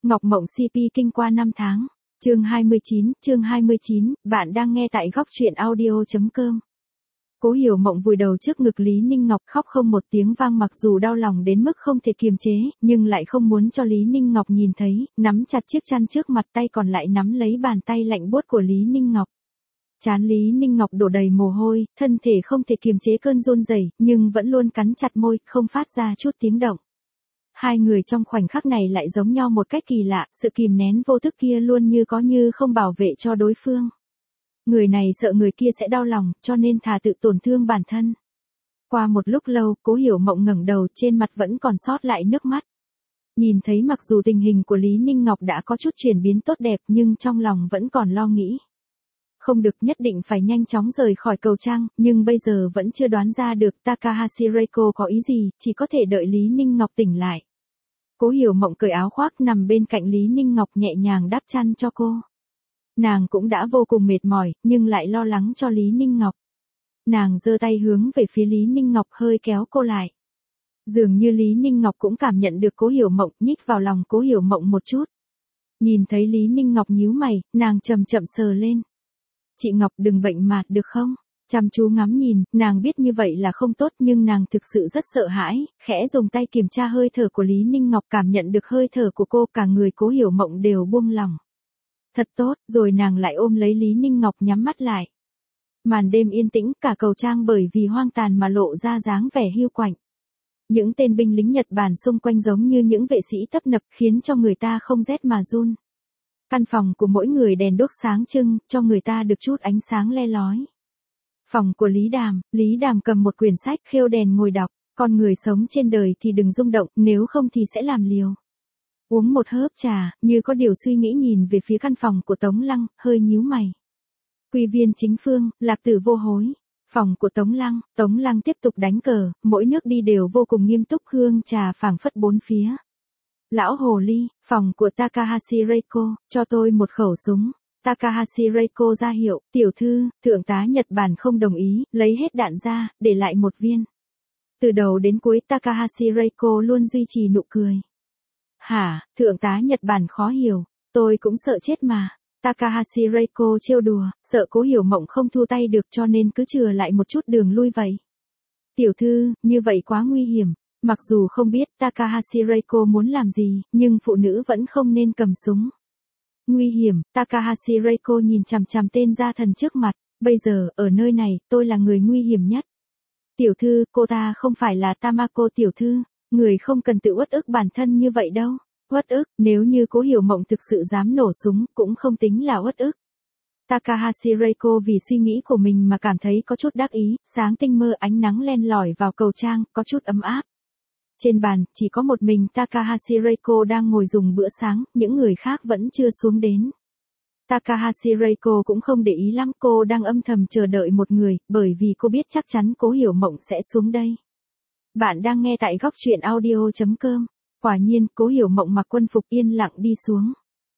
Ngọc Mộng CP kinh qua 5 tháng. Chương 29, bạn đang nghe tại góc truyện audio.com. Cố Hiểu Mộng vùi đầu trước ngực Lý Ninh Ngọc khóc không một tiếng vang, mặc dù đau lòng đến mức không thể kiềm chế, nhưng lại không muốn cho Lý Ninh Ngọc nhìn thấy, nắm chặt chiếc chăn trước mặt, tay còn lại nắm lấy bàn tay lạnh buốt của Lý Ninh Ngọc. Trán Lý Ninh Ngọc đổ đầy mồ hôi, thân thể không thể kiềm chế cơn run rẩy, nhưng vẫn luôn cắn chặt môi, không phát ra chút tiếng động. Hai người trong khoảnh khắc này lại giống nhau một cách kỳ lạ, sự kìm nén vô thức kia luôn như có như không bảo vệ cho đối phương. Người này sợ người kia sẽ đau lòng, cho nên thà tự tổn thương bản thân. Qua một lúc lâu, Cố Hiểu Mộng ngẩng đầu, trên mặt vẫn còn sót lại nước mắt. Nhìn thấy mặc dù tình hình của Lý Ninh Ngọc đã có chút chuyển biến tốt đẹp, nhưng trong lòng vẫn còn lo nghĩ. Không được, nhất định phải nhanh chóng rời khỏi cầu trang, nhưng bây giờ vẫn chưa đoán ra được Takahashi Reiko có ý gì, chỉ có thể đợi Lý Ninh Ngọc tỉnh lại. Cố Hiểu Mộng cởi áo khoác nằm bên cạnh Lý Ninh Ngọc, nhẹ nhàng đắp chăn cho cô. Nàng cũng đã vô cùng mệt mỏi, nhưng lại lo lắng cho Lý Ninh Ngọc. Nàng giơ tay hướng về phía Lý Ninh Ngọc, hơi kéo cô lại. Dường như Lý Ninh Ngọc cũng cảm nhận được Cố Hiểu Mộng, nhích vào lòng Cố Hiểu Mộng một chút. Nhìn thấy Lý Ninh Ngọc nhíu mày, nàng chậm chậm sờ lên. Chị Ngọc, đừng bệnh mà, được không? Chăm chú ngắm nhìn, nàng biết như vậy là không tốt, nhưng nàng thực sự rất sợ hãi, khẽ dùng tay kiểm tra hơi thở của Lý Ninh Ngọc, cảm nhận được hơi thở của cô, cả người Cố Hiểu Mộng đều buông lỏng. Thật tốt, rồi nàng lại ôm lấy Lý Ninh Ngọc, nhắm mắt lại. Màn đêm yên tĩnh, cả cầu trang bởi vì hoang tàn mà lộ ra dáng vẻ hiu quạnh. Những tên binh lính Nhật Bản xung quanh giống như những vệ sĩ tấp nập, khiến cho người ta không rét mà run. Căn phòng của mỗi người đèn đốt sáng trưng, cho người ta được chút ánh sáng le lói. Phòng của Lý Đàm cầm một quyển sách, khêu đèn ngồi đọc. Con người sống trên đời thì đừng rung động, nếu không thì sẽ làm liều. Uống một hớp trà, như có điều suy nghĩ nhìn về phía căn phòng của Tống Lăng, hơi nhíu mày. Quy viên chính phương, Lạc Tử vô hối. Phòng của Tống Lăng tiếp tục đánh cờ, mỗi nước đi đều vô cùng nghiêm túc, hương trà phảng phất bốn phía. Lão hồ ly, phòng của Takahashi Reiko, cho tôi một khẩu súng. Takahashi Reiko ra hiệu, tiểu thư, thượng tá Nhật Bản không đồng ý, lấy hết đạn ra, để lại một viên. Từ đầu đến cuối Takahashi Reiko luôn duy trì nụ cười. Hả, thượng tá Nhật Bản khó hiểu, tôi cũng sợ chết mà. Takahashi Reiko trêu đùa, sợ Cố Hiểu Mộng không thu tay được cho nên cứ chừa lại một chút đường lui vậy. Tiểu thư, như vậy quá nguy hiểm. Mặc dù không biết Takahashi Reiko muốn làm gì, nhưng phụ nữ vẫn không nên cầm súng. Nguy hiểm, Takahashi Reiko nhìn chằm chằm tên gia thần trước mặt, bây giờ, ở nơi này, tôi là người nguy hiểm nhất. Tiểu thư, cô ta không phải là Tamako tiểu thư, người không cần tự uất ức bản thân như vậy đâu. Uất ức, nếu như Cố Hiểu Mộng thực sự dám nổ súng, cũng không tính là uất ức. Takahashi Reiko vì suy nghĩ của mình mà cảm thấy có chút đắc ý, sáng tinh mơ, ánh nắng len lỏi vào cầu trang, có chút ấm áp. Trên bàn, chỉ có một mình Takahashi Reiko đang ngồi dùng bữa sáng, những người khác vẫn chưa xuống đến. Takahashi Reiko cũng không để ý lắm, cô đang âm thầm chờ đợi một người, bởi vì cô biết chắc chắn Cố Hiểu Mộng sẽ xuống đây. Bạn đang nghe tại góc truyện audio.com. Quả nhiên, Cố Hiểu Mộng mặc quân phục yên lặng đi xuống.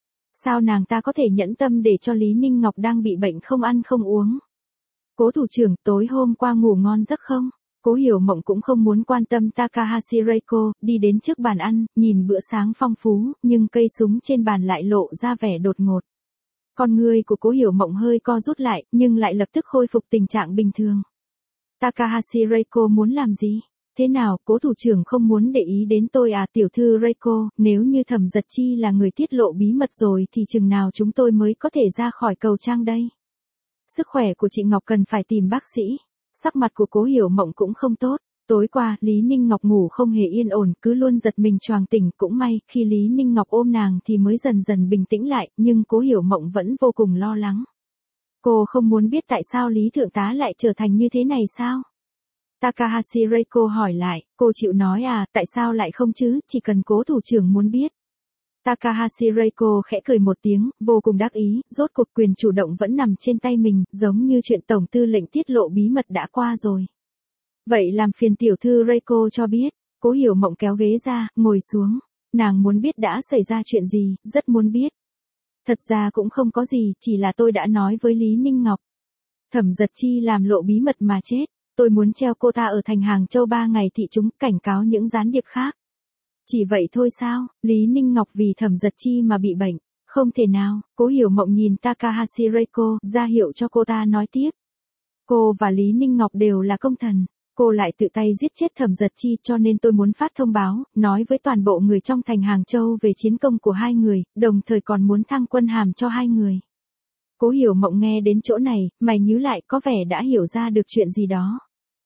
Sao nàng ta có thể nhẫn tâm để cho Lý Ninh Ngọc đang bị bệnh không ăn không uống? Cố thủ trưởng, tối hôm qua ngủ ngon giấc không? Cố Hiểu Mộng cũng không muốn quan tâm Takahashi Reiko, đi đến trước bàn ăn, nhìn bữa sáng phong phú, nhưng cây súng trên bàn lại lộ ra vẻ đột ngột. Con người của Cố Hiểu Mộng hơi co rút lại, nhưng lại lập tức khôi phục tình trạng bình thường. Takahashi Reiko muốn làm gì? Thế nào, Cố thủ trưởng không muốn để ý đến tôi à? Tiểu thư Reiko, nếu như Thẩm Giật Chi là người tiết lộ bí mật rồi thì chừng nào chúng tôi mới có thể ra khỏi cầu trang đây? Sức khỏe của chị Ngọc cần phải tìm bác sĩ. Sắc mặt của Cố Hiểu Mộng cũng không tốt. Tối qua, Lý Ninh Ngọc ngủ không hề yên ổn, cứ luôn giật mình choàng tỉnh, cũng may, khi Lý Ninh Ngọc ôm nàng thì mới dần dần bình tĩnh lại, nhưng Cố Hiểu Mộng vẫn vô cùng lo lắng. Cô không muốn biết tại sao Lý thượng tá lại trở thành như thế này sao? Takahashi Reiko hỏi lại, cô chịu nói à, tại sao lại không chứ, chỉ cần Cố thủ trưởng muốn biết. Takahashi Reiko khẽ cười một tiếng, vô cùng đắc ý, rốt cuộc quyền chủ động vẫn nằm trên tay mình, giống như chuyện tổng tư lệnh tiết lộ bí mật đã qua rồi. Vậy làm phiền tiểu thư Reiko cho biết. Cố Hiểu Mộng kéo ghế ra, ngồi xuống. Nàng muốn biết đã xảy ra chuyện gì, rất muốn biết. Thật ra cũng không có gì, chỉ là tôi đã nói với Lý Ninh Ngọc. Thẩm Giật Chi làm lộ bí mật mà chết. Tôi muốn treo cô ta ở thành Hàng Châu 3 ngày thị chúng, cảnh cáo những gián điệp khác. Chỉ vậy thôi sao, Lý Ninh Ngọc vì Thẩm Giật Chi mà bị bệnh, không thể nào, Cố Hiểu Mộng nhìn Takahashi Reiko, ra hiệu cho cô ta nói tiếp. Cô và Lý Ninh Ngọc đều là công thần, cô lại tự tay giết chết Thẩm Giật Chi cho nên tôi muốn phát thông báo, nói với toàn bộ người trong thành Hàng Châu về chiến công của hai người, đồng thời còn muốn thăng quân hàm cho hai người. Cố Hiểu Mộng nghe đến chỗ này, mày nhíu lại có vẻ đã hiểu ra được chuyện gì đó.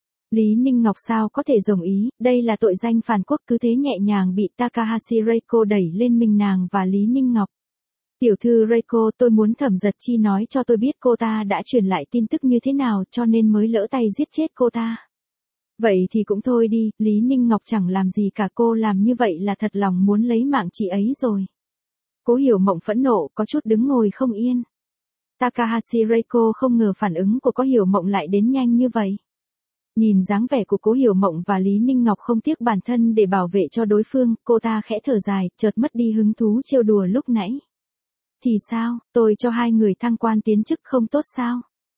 Lý Ninh Ngọc sao có thể đồng ý, đây là tội danh phản quốc, cứ thế nhẹ nhàng bị Takahashi Reiko đẩy lên mình nàng và Lý Ninh Ngọc. Tiểu thư Reiko, tôi muốn Thẩm Giật Chi nói cho tôi biết cô ta đã truyền lại tin tức như thế nào cho nên mới lỡ tay giết chết cô ta. Vậy thì cũng thôi đi, Lý Ninh Ngọc chẳng làm gì cả, cô làm như vậy là thật lòng muốn lấy mạng chị ấy rồi. Cố Hiểu Mộng phẫn nộ, có chút đứng ngồi không yên. Takahashi Reiko không ngờ phản ứng của Cố Hiểu Mộng lại đến nhanh như vậy. Nhìn dáng vẻ của Cố Hiểu Mộng và Lý Ninh Ngọc không tiếc bản thân để bảo vệ cho đối phương, cô ta khẽ thở dài, chợt mất đi hứng thú trêu đùa lúc nãy. Thì sao, tôi cho hai người thăng quan tiến chức không tốt sao?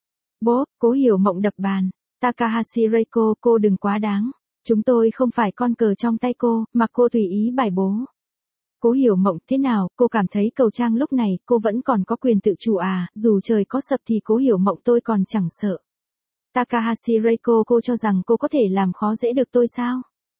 Bố, Cố Hiểu Mộng đập bàn. Takahashi Reiko, cô đừng quá đáng. Chúng tôi không phải con cờ trong tay cô, mà cô tùy ý bài bố. Cố Hiểu Mộng, thế nào, cô cảm thấy cầu trang lúc này, cô vẫn còn có quyền tự chủ à, dù trời có sập thì Cố Hiểu Mộng tôi còn chẳng sợ. Takahashi Reiko, cô cho rằng cô có thể làm khó dễ được tôi sao?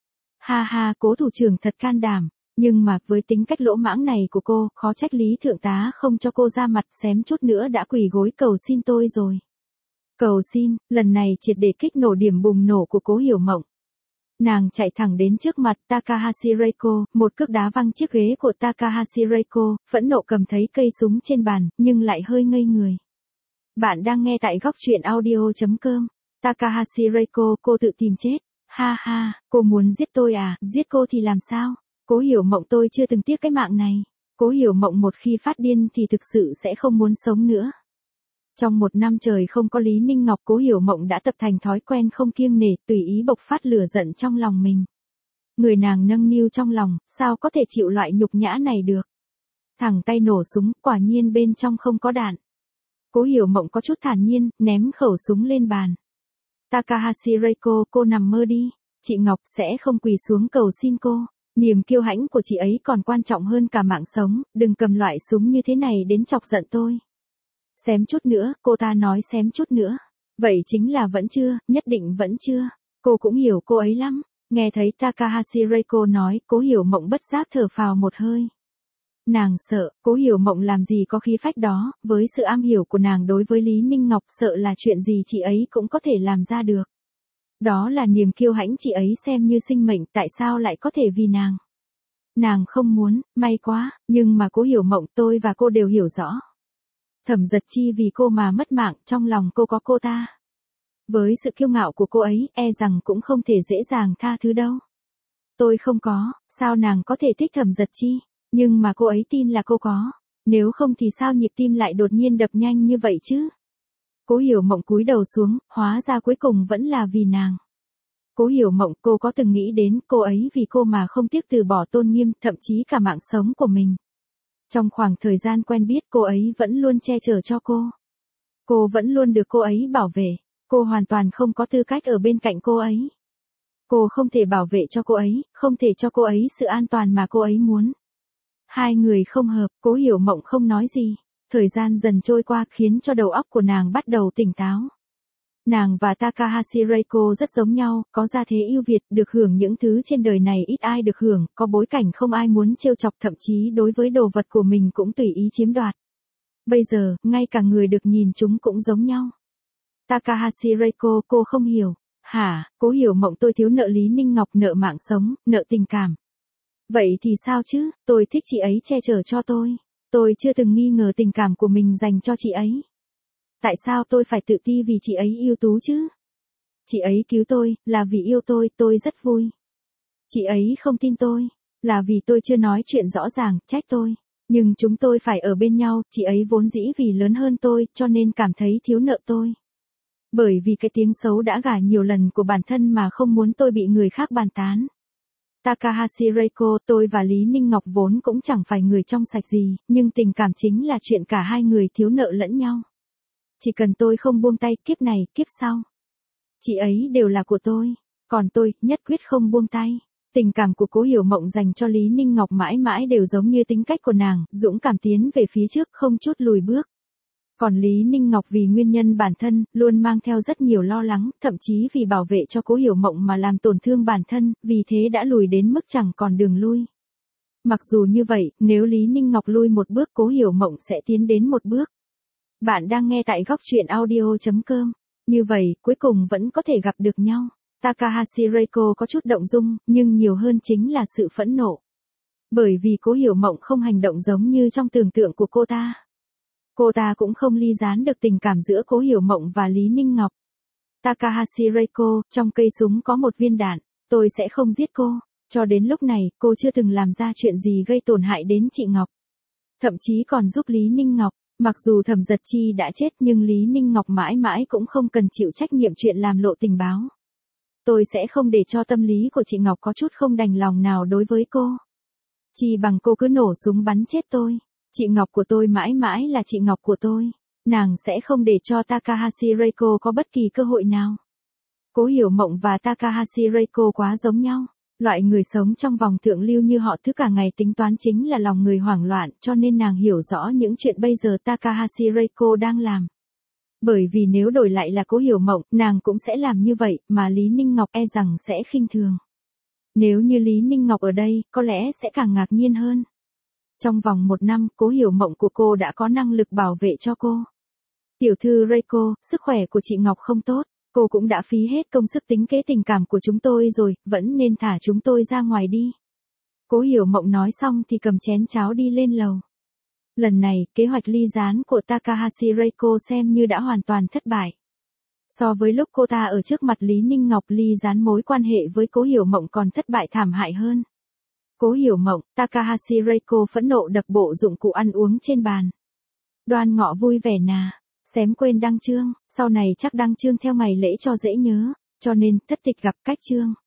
Ha ha, Cố thủ trưởng thật can đảm. Nhưng mà, với tính cách lỗ mãng này của cô, khó trách Lý thượng tá không cho cô ra mặt, xém chút nữa đã quỳ gối cầu xin tôi rồi. Cầu xin, lần này triệt để kích nổ điểm bùng nổ của Cố Hiểu Mộng. Nàng chạy thẳng đến trước mặt Takahashi Reiko, một cước đá văng chiếc ghế của Takahashi Reiko, phẫn nộ cầm thấy cây súng trên bàn, nhưng lại hơi ngây người. Bạn đang nghe tại góc truyện audio.com. Takahashi Reiko, cô tự tìm chết. Ha ha, cô muốn giết tôi à, giết cô thì làm sao? Cố Hiểu Mộng, tôi chưa từng tiếc cái mạng này. Cố Hiểu Mộng một khi phát điên thì thực sự sẽ không muốn sống nữa. Trong một năm trời không có Lý Ninh Ngọc, Cố Hiểu Mộng đã tập thành thói quen không kiêng nể, tùy ý bộc phát lửa giận trong lòng mình. Người nàng nâng niu trong lòng, sao có thể chịu loại nhục nhã này được. Thẳng tay nổ súng, quả nhiên bên trong không có đạn. Cố Hiểu Mộng có chút thản nhiên, ném khẩu súng lên bàn. Takahashi Reiko, cô nằm mơ đi. Chị Ngọc sẽ không quỳ xuống cầu xin cô. Niềm kiêu hãnh của chị ấy còn quan trọng hơn cả mạng sống, đừng cầm loại súng như thế này đến chọc giận tôi. Xém chút nữa, cô ta nói xém chút nữa. Vậy chính là vẫn chưa, nhất định vẫn chưa. Cô cũng hiểu cô ấy lắm. Nghe thấy Takahashi Reiko nói, Cố Hiểu Mộng bất giác thở phào một hơi. Nàng sợ, Cố Hiểu Mộng làm gì có khí phách đó, với sự am hiểu của nàng đối với Lý Ninh Ngọc, sợ là chuyện gì chị ấy cũng có thể làm ra được. Đó là niềm kiêu hãnh chị ấy xem như sinh mệnh, tại sao lại có thể vì nàng. Nàng không muốn, may quá, nhưng mà Cố Hiểu Mộng, tôi và cô đều hiểu rõ. Thẩm Giật Chi vì cô mà mất mạng, trong lòng cô có cô ta. Với sự kiêu ngạo của cô ấy, e rằng cũng không thể dễ dàng tha thứ đâu. Tôi không có, sao nàng có thể thích Thẩm Giật Chi, nhưng mà cô ấy tin là cô có. Nếu không thì sao nhịp tim lại đột nhiên đập nhanh như vậy chứ? Cố Hiểu Mộng cúi đầu xuống, hóa ra cuối cùng vẫn là vì nàng. Cố Hiểu Mộng, cô có từng nghĩ đến cô ấy vì cô mà không tiếc từ bỏ tôn nghiêm, thậm chí cả mạng sống của mình. Trong khoảng thời gian quen biết, cô ấy vẫn luôn che chở cho cô. Cô vẫn luôn được cô ấy bảo vệ. Cô hoàn toàn không có tư cách ở bên cạnh cô ấy. Cô không thể bảo vệ cho cô ấy, không thể cho cô ấy sự an toàn mà cô ấy muốn. Hai người không hợp, Cố Hiểu Mộng không nói gì. Thời gian dần trôi qua khiến cho đầu óc của nàng bắt đầu tỉnh táo. Nàng và Takahashi Reiko rất giống nhau, có gia thế ưu việt, được hưởng những thứ trên đời này ít ai được hưởng, có bối cảnh không ai muốn trêu chọc, thậm chí đối với đồ vật của mình cũng tùy ý chiếm đoạt. Bây giờ, ngay cả người được nhìn chúng cũng giống nhau. Takahashi Reiko, cô không hiểu. Hả, Cố Hiểu Mộng, tôi thiếu nợ Lý Ninh Ngọc, nợ mạng sống, nợ tình cảm. Vậy thì sao chứ, tôi thích chị ấy che chở cho tôi. Tôi chưa từng nghi ngờ tình cảm của mình dành cho chị ấy. Tại sao tôi phải tự ti vì chị ấy ưu tú chứ? Chị ấy cứu tôi, là vì yêu tôi rất vui. Chị ấy không tin tôi, là vì tôi chưa nói chuyện rõ ràng, trách tôi. Nhưng chúng tôi phải ở bên nhau, chị ấy vốn dĩ vì lớn hơn tôi, cho nên cảm thấy thiếu nợ tôi. Bởi vì cái tiếng xấu đã gả nhiều lần của bản thân mà không muốn tôi bị người khác bàn tán. Takahashi Reiko, tôi và Lý Ninh Ngọc vốn cũng chẳng phải người trong sạch gì, nhưng tình cảm chính là chuyện cả hai người thiếu nợ lẫn nhau. Chỉ cần tôi không buông tay, kiếp này, kiếp sau. Chị ấy đều là của tôi, còn tôi, nhất quyết không buông tay. Tình cảm của Cố Hiểu Mộng dành cho Lý Ninh Ngọc mãi mãi đều giống như tính cách của nàng, dũng cảm tiến về phía trước không chút lùi bước. Còn Lý Ninh Ngọc vì nguyên nhân bản thân, luôn mang theo rất nhiều lo lắng, thậm chí vì bảo vệ cho Cố Hiểu Mộng mà làm tổn thương bản thân, vì thế đã lùi đến mức chẳng còn đường lui. Mặc dù như vậy, nếu Lý Ninh Ngọc lui một bước Cố Hiểu Mộng sẽ tiến đến một bước. Bạn đang nghe tại góc truyện audio.com. Như vậy, cuối cùng vẫn có thể gặp được nhau. Takahashi Reiko có chút động dung, nhưng nhiều hơn chính là sự phẫn nộ. Bởi vì Cố Hiểu Mộng không hành động giống như trong tưởng tượng của cô ta. Cô ta cũng không ly gián được tình cảm giữa Cố Hiểu Mộng và Lý Ninh Ngọc. Takahashi Reiko, trong cây súng có một viên đạn, tôi sẽ không giết cô. Cho đến lúc này, cô chưa từng làm ra chuyện gì gây tổn hại đến chị Ngọc. Thậm chí còn giúp Lý Ninh Ngọc. Mặc dù Thẩm Giật Chi đã chết nhưng Lý Ninh Ngọc mãi mãi cũng không cần chịu trách nhiệm chuyện làm lộ tình báo. Tôi sẽ không để cho tâm lý của chị Ngọc có chút không đành lòng nào đối với cô. Chỉ bằng cô cứ nổ súng bắn chết tôi. Chị Ngọc của tôi mãi mãi là chị Ngọc của tôi. Nàng sẽ không để cho Takahashi Reiko có bất kỳ cơ hội nào. Cố Hiểu Mộng và Takahashi Reiko quá giống nhau. Loại người sống trong vòng thượng lưu như họ thứ cả ngày tính toán chính là lòng người hoảng loạn, cho nên nàng hiểu rõ những chuyện bây giờ Takahashi Reiko đang làm. Bởi vì nếu đổi lại là Cố Hiểu Mộng, nàng cũng sẽ làm như vậy, mà Lý Ninh Ngọc e rằng sẽ khinh thường. Nếu như Lý Ninh Ngọc ở đây, có lẽ sẽ càng ngạc nhiên hơn. Trong vòng 1 năm, Cố Hiểu Mộng của cô đã có năng lực bảo vệ cho cô. Tiểu thư Reiko, sức khỏe của chị Ngọc không tốt. Cô cũng đã phí hết công sức tính kế tình cảm của chúng tôi rồi, vẫn nên thả chúng tôi ra ngoài đi. Cố Hiểu Mộng nói xong thì cầm chén cháo đi lên lầu. Lần này, kế hoạch ly gián của Takahashi Reiko xem như đã hoàn toàn thất bại. So với lúc cô ta ở trước mặt Lý Ninh Ngọc ly gián mối quan hệ với Cố Hiểu Mộng còn thất bại thảm hại hơn. Cố Hiểu Mộng, Takahashi Reiko phẫn nộ đập bộ dụng cụ ăn uống trên bàn. Đoan Ngọ vui vẻ nà. Xém quên đăng chương, sau này chắc đăng chương theo ngày lễ cho dễ nhớ, cho nên thất tịch gặp cách chương.